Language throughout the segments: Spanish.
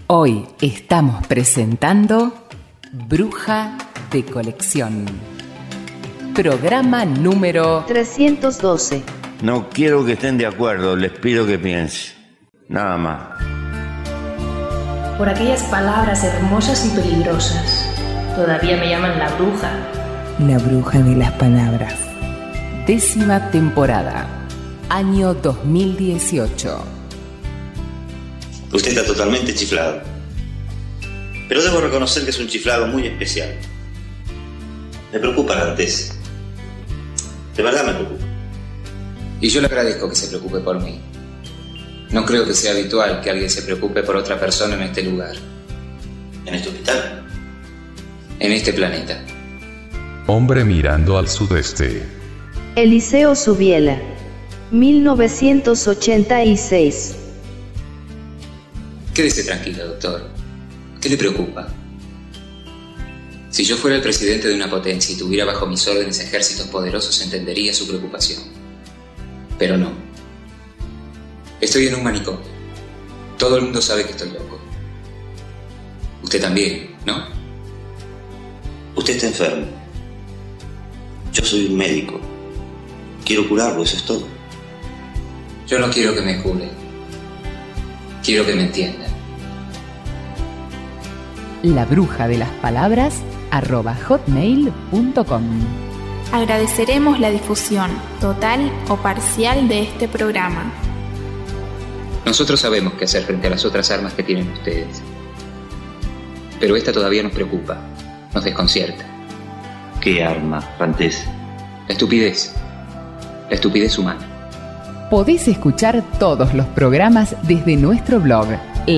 Hoy estamos presentando Bruja de Colección. Programa número 312. No quiero que estén de acuerdo, les pido que piensen. Nada más. Por aquellas palabras hermosas y peligrosas. Todavía me llaman la bruja. La bruja de las palabras. 10ª temporada. Año 2018. Usted está totalmente chiflado. Pero debo reconocer que es un chiflado muy especial. Me preocupa la alteza. De verdad me preocupa. Y yo le agradezco que se preocupe por mí. No creo que sea habitual que alguien se preocupe por otra persona en este lugar. ¿En este hospital? En este planeta. Hombre mirando al sudeste. Eliseo Subiela, 1986. Quédese tranquilo, doctor. ¿Qué le preocupa? Si yo fuera el presidente de una potencia y tuviera bajo mis órdenes ejércitos poderosos, entendería su preocupación. Pero no. Estoy en un manicomio. Todo el mundo sabe que estoy loco. Usted también, ¿no? Usted está enfermo. Yo soy un médico. Quiero curarlo, eso es todo. Yo no quiero que me cure. Quiero que me entiendan. labrujadelasPalabras@hotmail.com. Agradeceremos la difusión total o parcial de este programa. Nosotros sabemos qué hacer frente a las otras armas que tienen ustedes. Pero esta todavía nos preocupa, nos desconcierta. ¿Qué arma, Rantés? La estupidez humana. Podés escuchar todos los programas desde nuestro blog,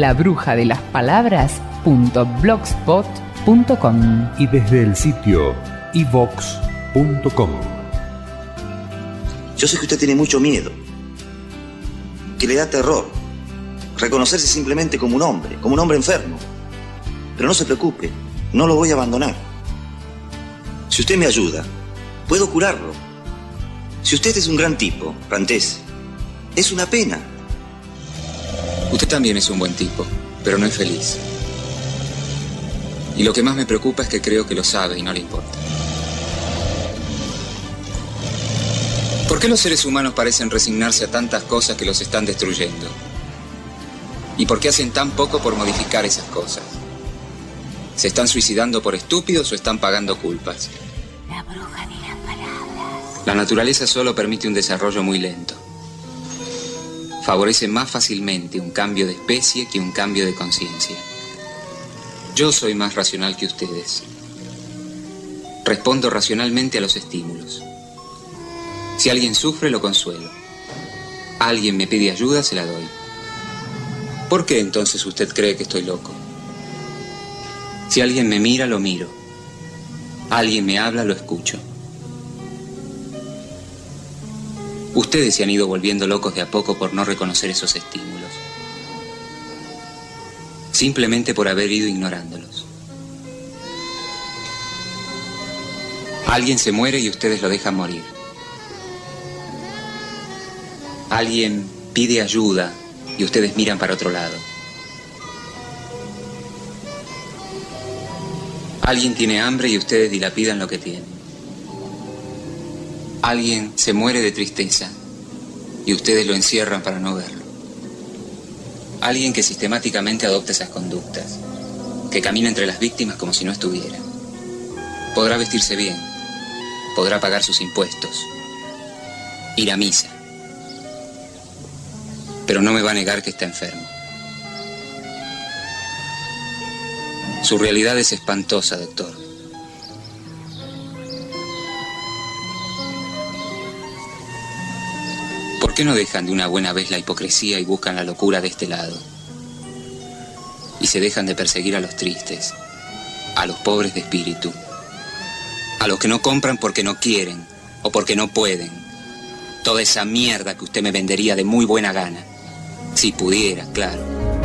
labrujadelasPalabras.blogspot.com Y desde el sitio iVox.com. Yo sé que usted tiene mucho miedo, que le da terror reconocerse simplemente como un hombre enfermo. Pero no se preocupe, no lo voy a abandonar. Si usted me ayuda, puedo curarlo. Si usted es un gran tipo, Rantés, es una pena. Usted también es un buen tipo, pero no es feliz. Y lo que más me preocupa es que creo que lo sabe y no le importa. ¿Por qué los seres humanos parecen resignarse a tantas cosas que los están destruyendo? ¿Y por qué hacen tan poco por modificar esas cosas? ¿Se están suicidando por estúpidos o están pagando culpas? La bruja de las palabras. La naturaleza solo permite un desarrollo muy lento. Favorece más fácilmente un cambio de especie que un cambio de conciencia. Yo soy más racional que ustedes. Respondo racionalmente a los estímulos. Si alguien sufre, lo consuelo. Alguien me pide ayuda, se la doy. ¿Por qué entonces usted cree que estoy loco? Si alguien me mira, lo miro. Alguien me habla, lo escucho. Ustedes se han ido volviendo locos de a poco por no reconocer esos estímulos. Simplemente por haber ido ignorándolos. Alguien se muere y ustedes lo dejan morir. Alguien pide ayuda y ustedes miran para otro lado. Alguien tiene hambre y ustedes dilapidan lo que tienen. Alguien se muere de tristeza y ustedes lo encierran para no verlo. Alguien que sistemáticamente adopta esas conductas, que camina entre las víctimas como si no estuviera. Podrá vestirse bien, podrá pagar sus impuestos, ir a misa, pero no me va a negar que está enfermo. Su realidad es espantosa, doctor. ¿Por qué no dejan de una buena vez la hipocresía y buscan la locura de este lado? Y se dejan de perseguir a los tristes, a los pobres de espíritu, a los que no compran porque no quieren o porque no pueden. Toda esa mierda que usted me vendería de muy buena gana. Si pudiera, claro.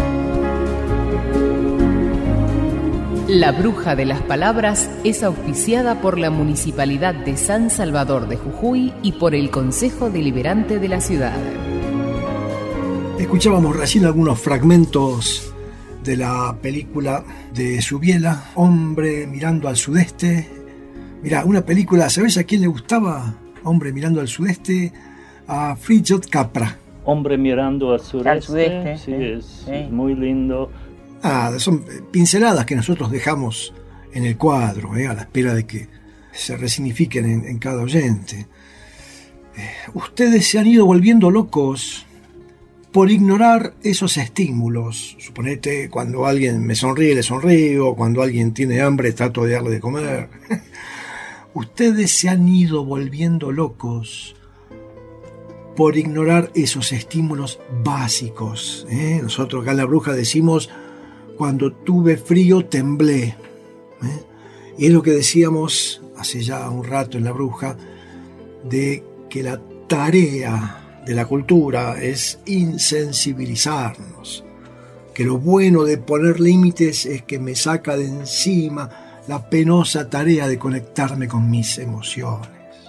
La Bruja de las Palabras es auspiciada por la Municipalidad de San Salvador de Jujuy y por el Consejo Deliberante de la ciudad. Escuchábamos recién algunos fragmentos de la película de Subiela, Hombre mirando al sudeste. Mirá, una película, ¿sabes a quién le gustaba Hombre mirando al sudeste? A Fritjof Capra. Hombre mirando al sudeste, sí, es muy lindo. Son pinceladas que nosotros dejamos en el cuadro, a la espera de que se resignifiquen en cada oyente. Ustedes se han ido volviendo locos por ignorar esos estímulos. Suponete, cuando alguien me sonríe, le sonrío, cuando alguien tiene hambre, trato de darle de comer. Ustedes se han ido volviendo locos por ignorar esos estímulos básicos. Nosotros acá en La Bruja decimos, cuando tuve frío temblé. Y es lo que decíamos hace ya un rato en La Bruja, de que la tarea de la cultura es insensibilizarnos, que lo bueno de poner límites es que me saca de encima la penosa tarea de conectarme con mis emociones.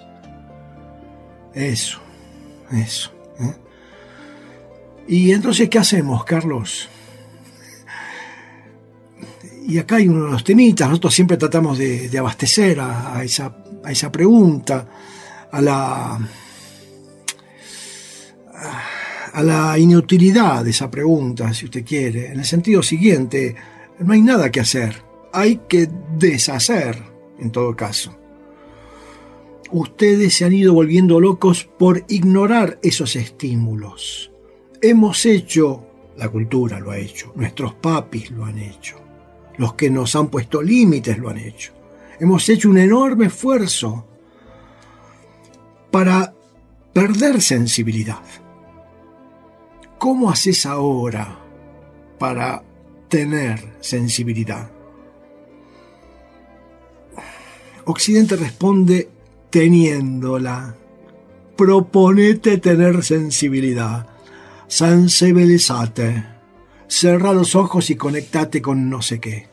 Eso. Y entonces, ¿qué hacemos, Carlos? Y acá hay unos temitas. Nosotros siempre tratamos de abastecer a esa pregunta, a la inutilidad de esa pregunta, si usted quiere, en el sentido siguiente: no hay nada que hacer, hay que deshacer, en todo caso. Ustedes se han ido volviendo locos por ignorar esos estímulos. Hemos hecho, la cultura lo ha hecho, nuestros papis lo han hecho, los que nos han puesto límites lo han hecho. Hemos hecho un enorme esfuerzo para perder sensibilidad. ¿Cómo haces ahora para tener sensibilidad? Occidente responde teniéndola. Proponete tener sensibilidad. Sensibilízate. Cerra los ojos y conectate con no sé qué.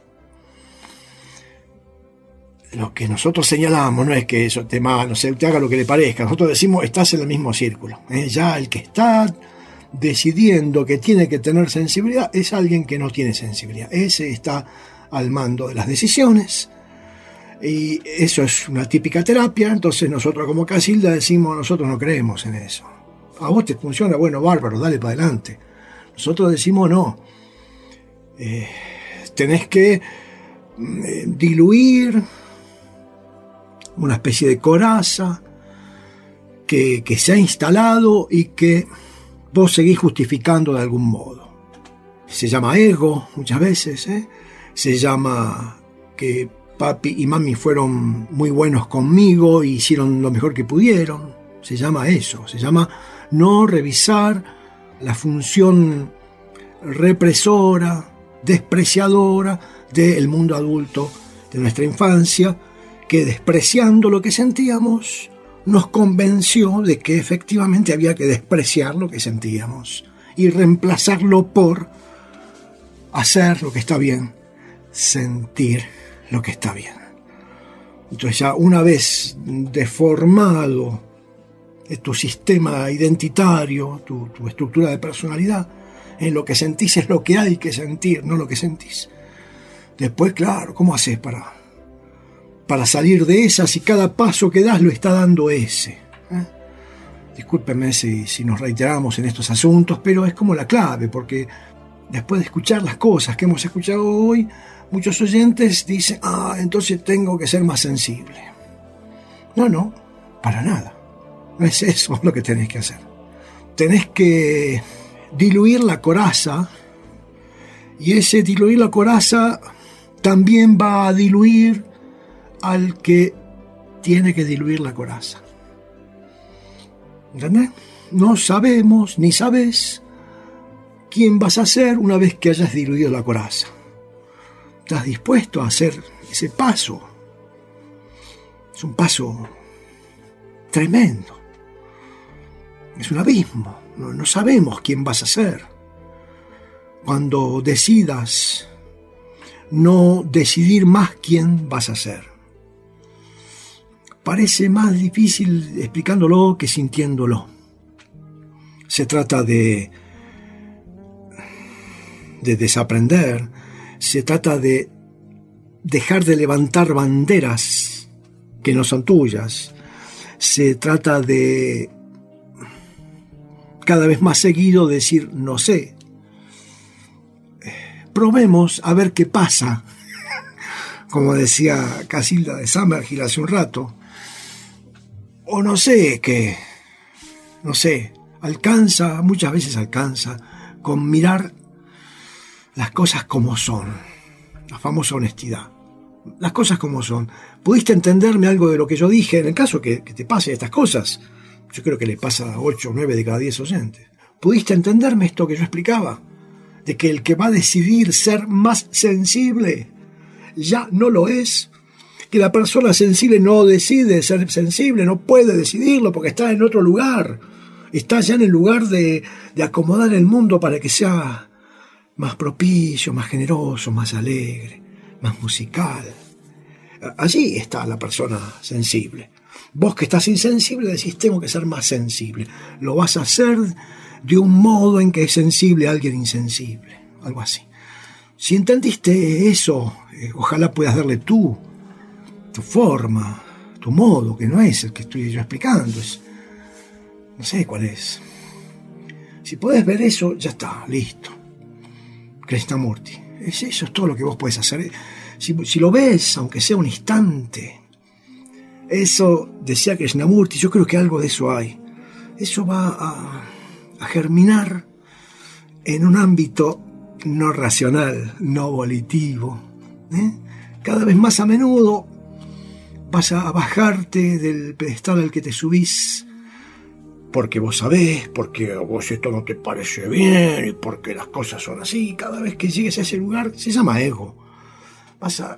Lo que nosotros señalamos no es que eso te haga lo que le parezca. Nosotros decimos, estás en el mismo círculo. Ya el que está decidiendo que tiene que tener sensibilidad es alguien que no tiene sensibilidad. Ese está al mando de las decisiones. Y eso es una típica terapia. Entonces nosotros como Casilda decimos, nosotros no creemos en eso. A vos te funciona, bueno, bárbaro, dale para adelante. Nosotros decimos no. Tenés que diluir una especie de coraza que se ha instalado y que vos seguís justificando de algún modo. Se llama ego muchas veces, se llama que papi y mami fueron muy buenos conmigo y hicieron lo mejor que pudieron. Se llama eso, se llama no revisar la función represora, despreciadora del mundo adulto de nuestra infancia, que despreciando lo que sentíamos nos convenció de que efectivamente había que despreciar lo que sentíamos y reemplazarlo por hacer lo que está bien, sentir lo que está bien. Entonces ya una vez deformado tu sistema identitario, tu estructura de personalidad, en lo que sentís es lo que hay que sentir, no lo que sentís. Después, claro, ¿cómo haces para salir de esa si cada paso que das lo está dando ese? Discúlpenme si nos reiteramos en estos asuntos, pero es como la clave, porque después de escuchar las cosas que hemos escuchado hoy, muchos oyentes dicen, entonces tengo que ser más sensible. No, para nada. No es eso lo que tenés que hacer. Tenés que diluir la coraza, y ese diluir la coraza también va a diluir al que tiene que diluir la coraza. ¿Entendés? No sabemos, ni sabes quién vas a ser una vez que hayas diluido la coraza. ¿Estás dispuesto a hacer ese paso? Es un paso tremendo. Es un abismo. No sabemos quién vas a ser. Cuando decidas no decidir más quién vas a ser. Parece más difícil explicándolo que sintiéndolo. Se trata de de desaprender, se trata de dejar de levantar banderas que no son tuyas, se trata de cada vez más seguido decir no sé. Probemos a ver qué pasa, como decía Casilda de Summerhill hace un rato, o no sé qué, no sé, muchas veces alcanza con mirar las cosas como son, la famosa honestidad, las cosas como son. ¿Pudiste entenderme algo de lo que yo dije? En el caso que te pase estas cosas, yo creo que le pasa a 8 o 9 de cada 10 oyentes. ¿Pudiste entenderme esto que yo explicaba? De que el que va a decidir ser más sensible ya no lo es, que la persona sensible no decide ser sensible, no puede decidirlo porque está en otro lugar, está ya en el lugar de acomodar el mundo para que sea más propicio, más generoso, más alegre, más musical. Allí está la persona sensible. Vos que estás insensible decís tengo que ser más sensible, lo vas a hacer de un modo en que es sensible a alguien insensible, algo así. Si entendiste eso, ojalá puedas darle tu forma, tu modo, que no es el que estoy yo explicando, no sé cuál es. Si podés ver eso, ya está, listo. Krishnamurti. Eso es todo lo que vos podés hacer. Si lo ves, aunque sea un instante, eso decía Krishnamurti, yo creo que algo de eso hay. Eso va a germinar en un ámbito no racional, no volitivo. Cada vez más a menudo vas a bajarte del pedestal al que te subís porque vos sabés, porque a vos esto no te parece bien y porque las cosas son así. Cada vez que llegues a ese lugar se llama ego. Vas a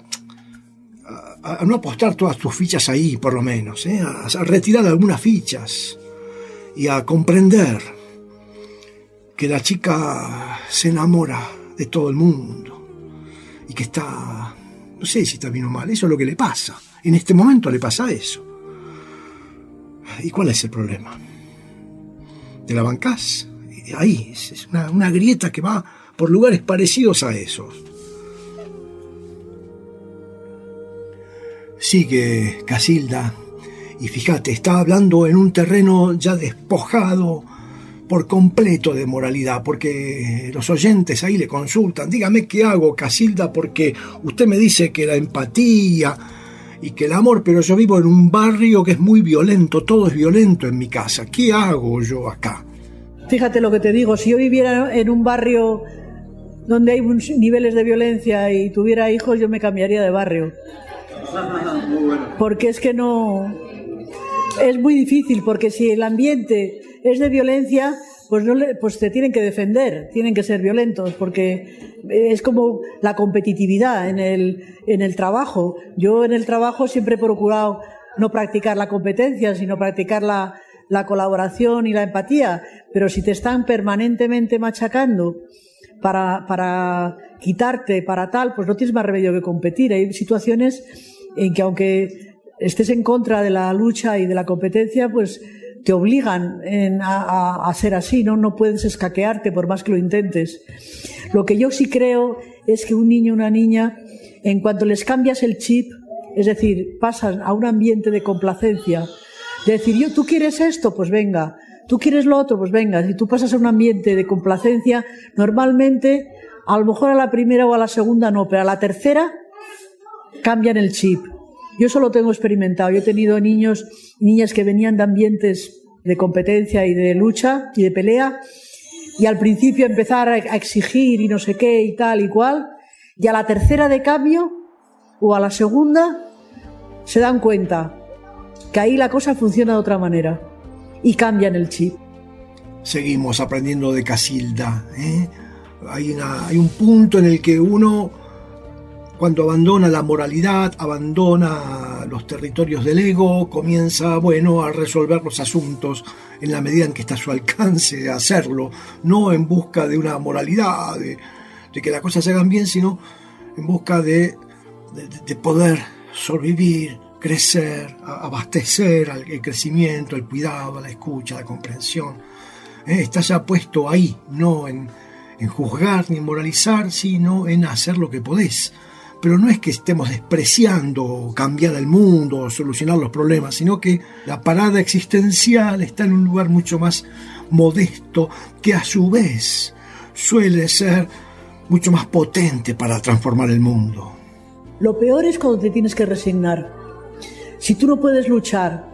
no apostar todas tus fichas ahí, por lo menos, a retirar algunas fichas y a comprender que la chica se enamora de todo el mundo y que está, no sé si está bien o mal, eso es lo que le pasa. En este momento le pasa eso. ¿Y cuál es el problema? ¿Te la bancás? Ahí, es una grieta que va por lugares parecidos a esos. Sigue Casilda, y fíjate, está hablando en un terreno ya despojado por completo de moralidad, porque los oyentes ahí le consultan, dígame qué hago, Casilda, porque usted me dice que la empatía y que el amor, pero yo vivo en un barrio que es muy violento, todo es violento en mi casa, ¿qué hago yo acá? Fíjate lo que te digo, si yo viviera en un barrio donde hay niveles de violencia y tuviera hijos, yo me cambiaría de barrio. Porque es que no... Es muy difícil, porque si el ambiente es de violencia, pues te tienen que defender, tienen que ser violentos, porque es como la competitividad en el trabajo. Yo en el trabajo siempre he procurado no practicar la competencia, sino practicar la colaboración y la empatía, pero si te están permanentemente machacando para quitarte, para tal, pues no tienes más remedio que competir. Hay situaciones en que aunque estés en contra de la lucha y de la competencia, pues te obligan a ser así, ¿no? No puedes escaquearte por más que lo intentes. Lo que yo sí creo es que un niño o una niña, en cuanto les cambias el chip, es decir, pasan a un ambiente de complacencia, de decir, tú quieres esto, pues venga, tú quieres lo otro, pues venga. Si tú pasas a un ambiente de complacencia, normalmente, a lo mejor a la primera o a la segunda no, pero a la tercera cambian el chip. Yo eso lo tengo experimentado. Yo he tenido niños y niñas que venían de ambientes de competencia y de lucha y de pelea, y al principio empezar a exigir y no sé qué y tal y cual, y a la tercera de cambio o a la segunda se dan cuenta que ahí la cosa funciona de otra manera y cambian el chip. Seguimos aprendiendo de Casilda, Hay un punto en el que uno, cuando abandona la moralidad, abandona los territorios del ego, comienza, a resolver los asuntos en la medida en que está a su alcance de hacerlo, no en busca de una moralidad, de que las cosas se hagan bien, sino en busca de poder sobrevivir, crecer, abastecer el crecimiento, el cuidado, la escucha, la comprensión. Está ya puesto ahí, no en en juzgar ni en moralizar, sino en hacer lo que podés. Pero no es que estemos despreciando cambiar el mundo o solucionar los problemas, sino que la parada existencial está en un lugar mucho más modesto, que a su vez suele ser mucho más potente para transformar el mundo. Lo peor es cuando te tienes que resignar. Si tú no puedes luchar,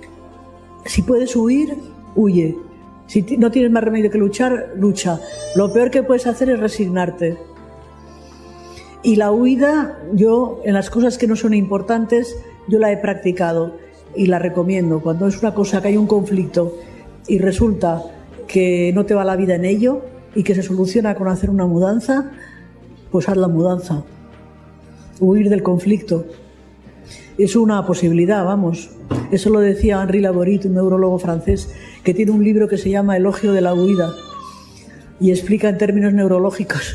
si puedes huir, huye. Si no tienes más remedio que luchar, lucha. Lo peor que puedes hacer es resignarte. Y la huida, yo, en las cosas que no son importantes, yo la he practicado y la recomiendo. Cuando es una cosa que hay un conflicto y resulta que no te va la vida en ello y que se soluciona con hacer una mudanza, pues haz la mudanza. Huir del conflicto. Es una posibilidad, vamos. Eso lo decía Henri Laborit, un neurólogo francés, que tiene un libro que se llama Elogio de la huida y explica en términos neurológicos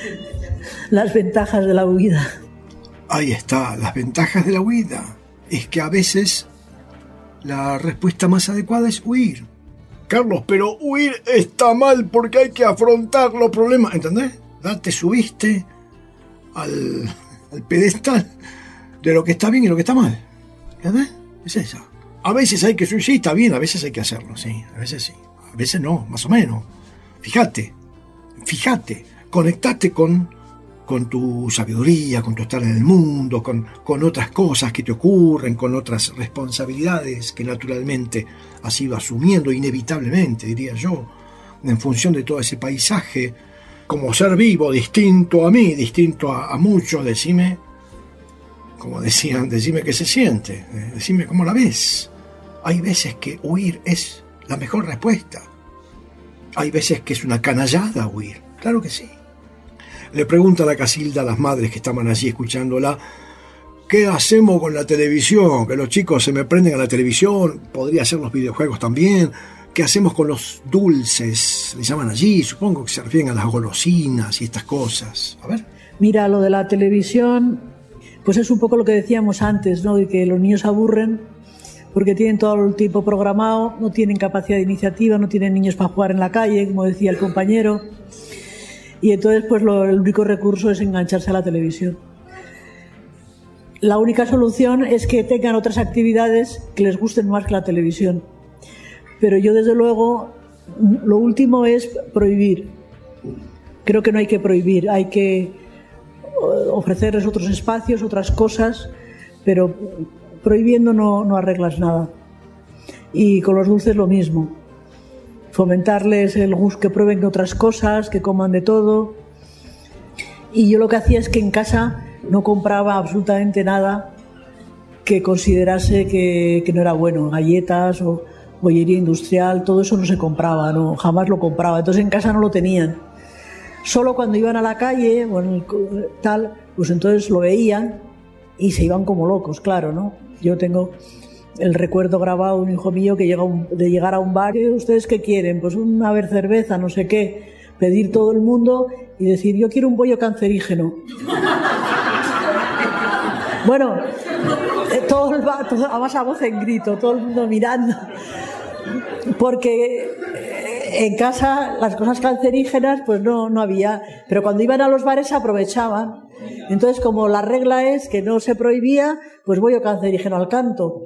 las ventajas de la huida. Ahí está, las ventajas de la huida. Es que a veces la respuesta más adecuada es huir. Carlos, pero huir está mal porque hay que afrontar los problemas, ¿entendés? Te subiste al pedestal de lo que está bien y lo que está mal. ¿Entendés? Es eso. A veces hay que subir, sí, está bien, a veces hay que hacerlo, sí, a veces sí, a veces no, más o menos. Fíjate, conectate con tu sabiduría, con tu estar en el mundo, con otras cosas que te ocurren, con otras responsabilidades que naturalmente has ido asumiendo, inevitablemente, diría yo, en función de todo ese paisaje, como ser vivo, distinto a mí, distinto a muchos. Decime, como decían, decime qué se siente, decime cómo la ves. Hay veces que huir es la mejor respuesta. Hay veces que es una canallada huir, claro que sí. Le pregunta a la Casilda a las madres que estaban allí escuchándola, ¿qué hacemos con la televisión? Que los chicos se me prenden a la televisión, podría ser los videojuegos también. ¿Qué hacemos con los dulces? Le llaman allí, supongo que se refieren a las golosinas y estas cosas. A ver. Mira, lo de la televisión, pues es un poco lo que decíamos antes, ¿no? De que los niños aburren porque tienen todo el tiempo programado, no tienen capacidad de iniciativa, no tienen niños para jugar en la calle, como decía el compañero. Y entonces pues el único recurso es engancharse a la televisión. La única solución es que tengan otras actividades que les gusten más que la televisión. Pero yo desde luego, lo último es prohibir. Creo que no hay que prohibir, hay que ofrecerles otros espacios, otras cosas, pero prohibiendo no arreglas nada. Y con los dulces lo mismo. Fomentarles el gusto, que prueben otras cosas, que coman de todo. Y yo lo que hacía es que en casa no compraba absolutamente nada que considerase que no era bueno. Galletas o bollería industrial, todo eso no se compraba, no, jamás lo compraba. Entonces en casa no lo tenían. Solo cuando iban a la calle o tal, pues entonces lo veían y se iban como locos, claro, ¿no? Yo tengo el recuerdo grabado de un hijo mío que de llegar a un bar. ¿Ustedes qué quieren? Pues una vez cerveza, no sé qué. Pedir todo el mundo y decir, yo quiero un bollo cancerígeno. Bueno, todo el bar, además a voz en grito, todo el mundo mirando. Porque en casa las cosas cancerígenas pues no había. Pero cuando iban a los bares se aprovechaban. Entonces, como la regla es que no se prohibía, pues bollo cancerígeno al canto.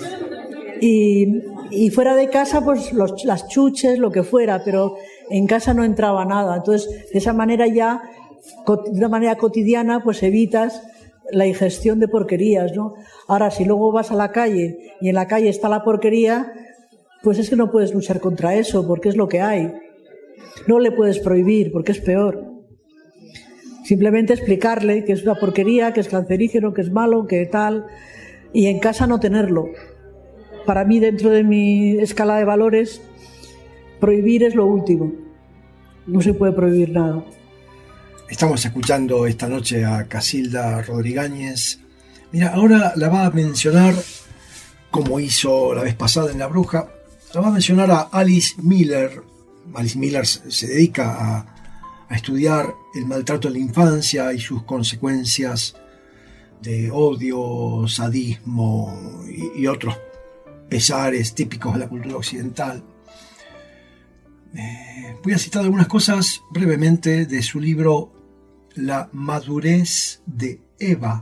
Y fuera de casa, pues las chuches, lo que fuera, pero en casa no entraba nada. Entonces, de esa manera ya, de una manera cotidiana, pues evitas la ingestión de porquerías, ¿no? Ahora, si luego vas a la calle y en la calle está la porquería, pues es que no puedes luchar contra eso, porque es lo que hay. No le puedes prohibir, porque es peor. Simplemente explicarle que es una porquería, que es cancerígeno, que es malo, que tal, y en casa no tenerlo. Para mí, dentro de mi escala de valores, prohibir es lo último. No se puede prohibir nada. Estamos escuchando esta noche a Casilda Rodríguez. Mira, ahora la va a mencionar, como hizo la vez pasada en La Bruja, la va a mencionar a Alice Miller. Alice Miller se dedica a estudiar el maltrato en la infancia y sus consecuencias de odio, sadismo y otros pesares típicos de la cultura occidental. Voy a citar algunas cosas brevemente de su libro La madurez de Eva.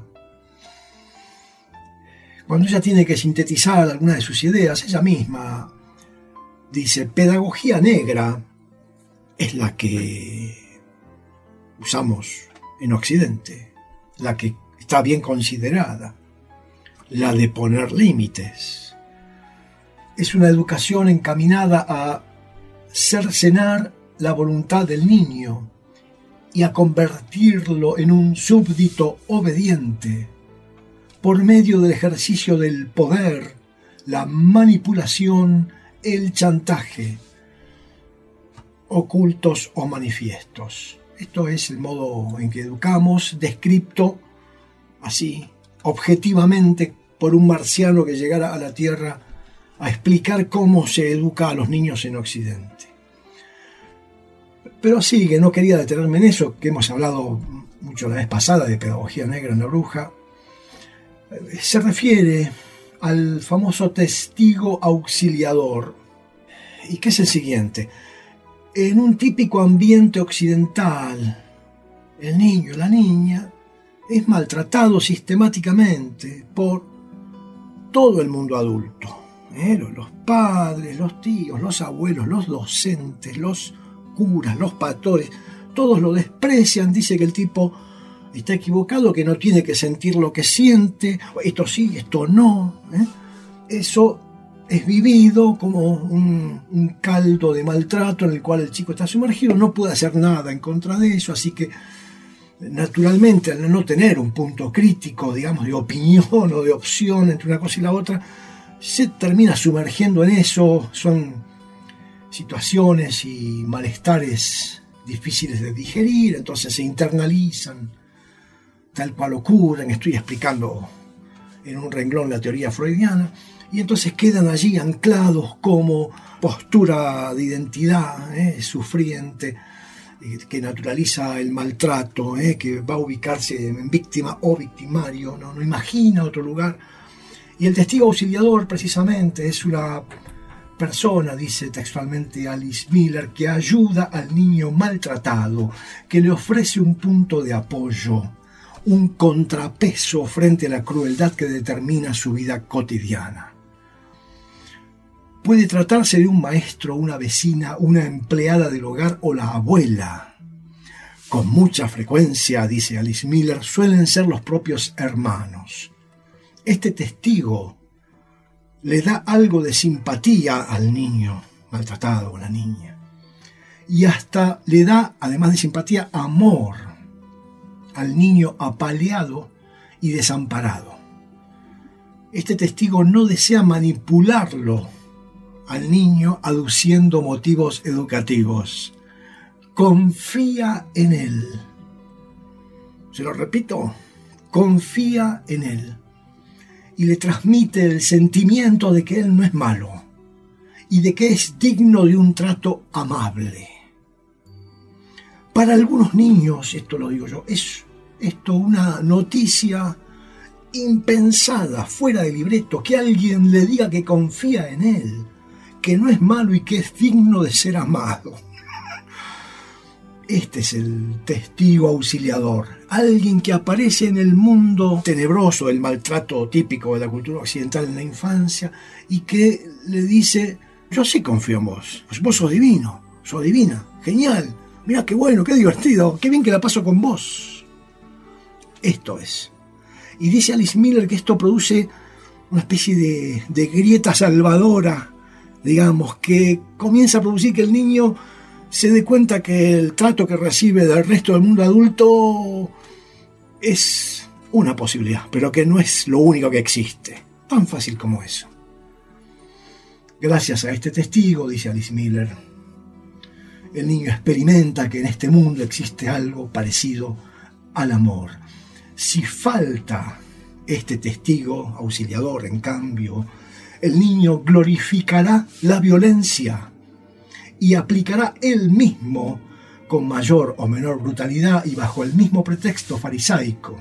Cuando ella tiene que sintetizar algunas de sus ideas, ella misma dice: pedagogía negra es la que usamos en Occidente, la que está bien considerada, la de poner límites. Es una educación encaminada a cercenar la voluntad del niño y a convertirlo en un súbdito obediente por medio del ejercicio del poder, la manipulación, el chantaje, ocultos o manifiestos. Esto es el modo en que educamos, descrito así, objetivamente, por un marciano que llegara a la Tierra a explicar cómo se educa a los niños en Occidente. Pero sí, que no quería detenerme en eso, que hemos hablado mucho la vez pasada de pedagogía negra en La Bruja. Se refiere al famoso testigo auxiliador, y que es el siguiente: en un típico ambiente occidental, el niño, la niña, es maltratado sistemáticamente por todo el mundo adulto. Los padres, los tíos, los abuelos, los docentes, los curas, los pastores, todos lo desprecian. Dice que el tipo está equivocado, que no tiene que sentir lo que siente, esto sí, esto no. Eso es vivido como un caldo de maltrato en el cual el chico está sumergido, no puede hacer nada en contra de eso, así que naturalmente, al no tener un punto crítico, digamos, de opinión o de opción entre una cosa y la otra, se termina sumergiendo en eso. Son situaciones y malestares difíciles de digerir, entonces se internalizan, tal cual ocurren. Estoy explicando en un renglón la teoría freudiana, y entonces quedan allí anclados como postura de identidad sufriente, que naturaliza el maltrato, que va a ubicarse en víctima o victimario, no imagina otro lugar. Y el testigo auxiliador precisamente es una persona, dice textualmente Alice Miller, que ayuda al niño maltratado, que le ofrece un punto de apoyo, un contrapeso frente a la crueldad que determina su vida cotidiana. Puede tratarse de un maestro, una vecina, una empleada del hogar o la abuela. Con mucha frecuencia, dice Alice Miller, suelen ser los propios hermanos. Este testigo le da algo de simpatía al niño maltratado o la niña. Y hasta le da, además de simpatía, amor al niño apaleado y desamparado. Este testigo no desea manipularlo al niño aduciendo motivos educativos. Confía en él. Se lo repito, confía en él. Y le transmite el sentimiento de que él no es malo y de que es digno de un trato amable. Para algunos niños, esto lo digo yo, es esto una noticia impensada, fuera de libreto, que alguien le diga que confía en él, que no es malo y que es digno de ser amado. Este es el testigo auxiliador, alguien que aparece en el mundo tenebroso del maltrato típico de la cultura occidental en la infancia y que le dice: yo sí confío en vos, pues vos sos divino, sos divina, genial, mirá qué bueno, qué divertido, qué bien que la paso con vos. Esto es. Y dice Alice Miller que esto produce una especie de grieta salvadora, digamos, que comienza a producir que el niño se dé cuenta que el trato que recibe del resto del mundo adulto es una posibilidad, pero que no es lo único que existe. Tan fácil como eso. Gracias a este testigo, dice Alice Miller, el niño experimenta que en este mundo existe algo parecido al amor. Si falta este testigo auxiliador, en cambio, el niño glorificará la violencia y aplicará él mismo, con mayor o menor brutalidad y bajo el mismo pretexto farisaico,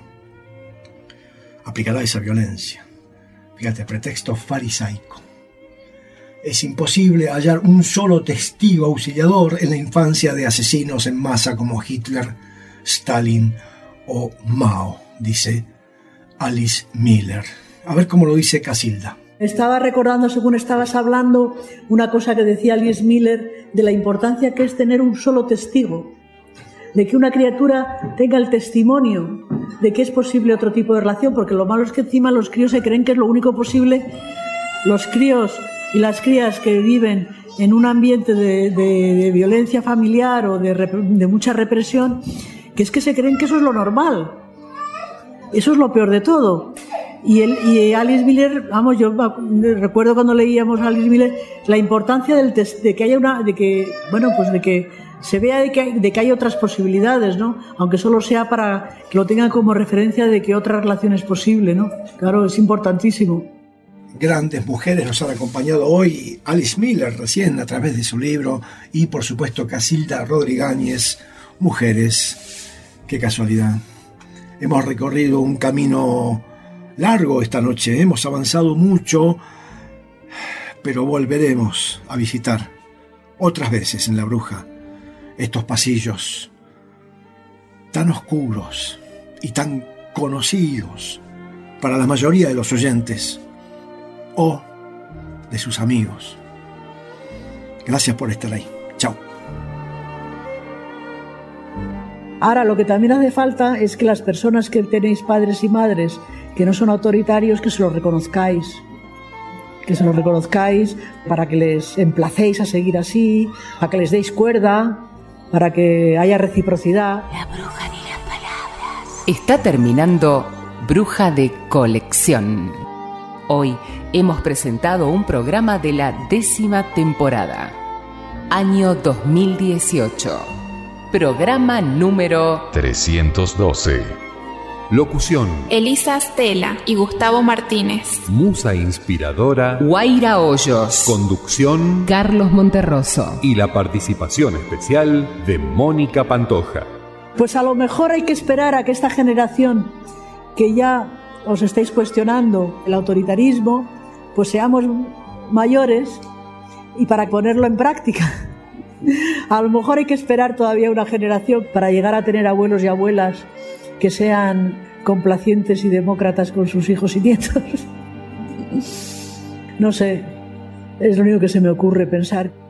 aplicará esa violencia. Fíjate, pretexto farisaico. Es imposible hallar un solo testigo auxiliador en la infancia de asesinos en masa como Hitler, Stalin o Mao, dice Alice Miller. A ver cómo lo dice Casilda. Estaba recordando, según estabas hablando, una cosa que decía Alice Miller de la importancia que es tener un solo testigo, de que una criatura tenga el testimonio de que es posible otro tipo de relación, porque lo malo es que encima los críos se creen que es lo único posible. Los críos y las crías que viven en un ambiente de violencia familiar o de mucha represión, que es que se creen que eso es lo normal. Eso es lo peor de todo. Y Alice Miller, vamos, yo recuerdo cuando leíamos a Alice Miller la importancia de que haya de que se vea de que hay otras posibilidades, ¿no? Aunque solo sea para que lo tengan como referencia de que otra relación es posible, ¿no? Claro, es importantísimo. Grandes mujeres nos han acompañado hoy. Alice Miller recién a través de su libro y por supuesto Casilda Rodríguez, Mujeres. Qué casualidad. Hemos recorrido un camino largo esta noche, hemos avanzado mucho, pero volveremos a visitar otras veces en La Bruja estos pasillos tan oscuros y tan conocidos para la mayoría de los oyentes o de sus amigos. Gracias por estar ahí. Chao. Ahora, lo que también hace falta es que las personas que tenéis padres y madres que no son autoritarios, que se lo reconozcáis. Que se lo reconozcáis para que les emplacéis a seguir así, para que les deis cuerda, para que haya reciprocidad. La bruja ni las palabras. Está terminando Bruja de Colección. Hoy hemos presentado un programa de la 10ª temporada, año 2018. Programa número 312. Locución: Elisa Stella y Gustavo Martínez. Musa inspiradora: Guaira Hoyos. Conducción: Carlos Monterroso. Y la participación especial de Mónica Pantoja. Pues a lo mejor hay que esperar a que esta generación, que ya os estáis cuestionando el autoritarismo, pues seamos mayores y para ponerlo en práctica. A lo mejor hay que esperar todavía una generación para llegar a tener abuelos y abuelas que sean complacientes y demócratas con sus hijos y nietos. No sé, es lo único que se me ocurre pensar.